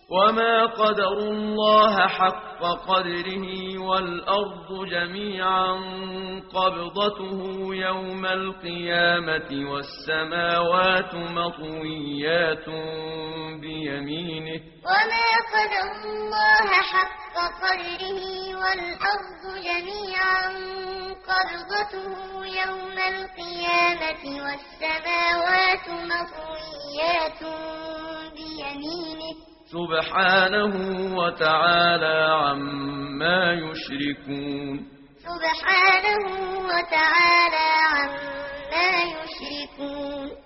وما قدروا الله حق قدره والأرض جميعا قبضته يوم القيامة والسماوات مطويات بيمينه وما قدروا الله حق قدره والأرض جميعا قبضته يوم القيامة والسماوات مطويات بيمينه سبحانه وتعالى عما يشركون سبحانه وتعالى عما يشركون